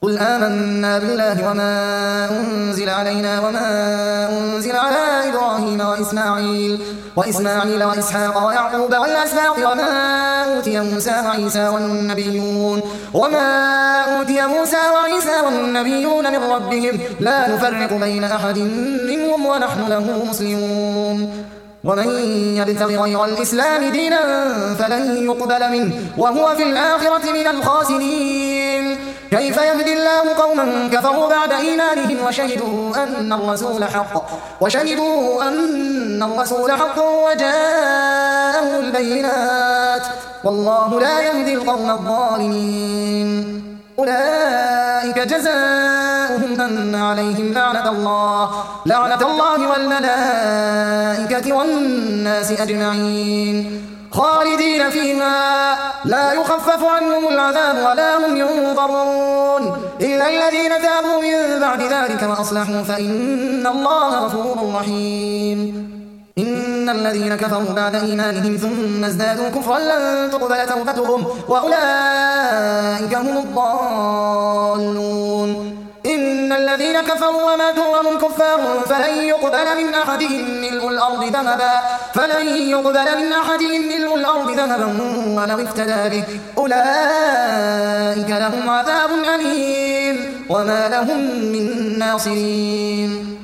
قل آمنا بالله وما أنزل علينا وما أنزل على إبراهيم وإسماعيل وإسحاق ويعقوب والأسباط وما أوتي موسى وعيسى والنبيون من ربهم لا نفرق بين أحد منهم ونحن له مسلمون ومن يبتغ غير الإسلام دينا فلن يقبل منه وهو في الآخرة من الخاسرين. كيف يهدي الله قوما كفروا بعد إيمانهم وشهدوا أن الرسول حق وجاءهم البينات والله لا يهدي القوم الظالمين. أولئك جزاؤهم أن عليهم لعنة الله والملائكة والناس أجمعين خالدين فيها لا يخفف عنهم العذاب ولا هم ينظرون إلا الذين تابوا من بعد ذلك وأصلحوا فإن الله غفور رحيم. إن الذين كفروا بعد إيمانهم ثم ازدادوا كفرا لن تقبل توبتهم وأولئك هم الضالون. إن الذين كفروا وماتوا وهم كفار فلن يقبل من أحدهم ملء الأرض ذهبا ولو افتدى به أولئك لهم عذاب أليم وما لهم من ناصرين.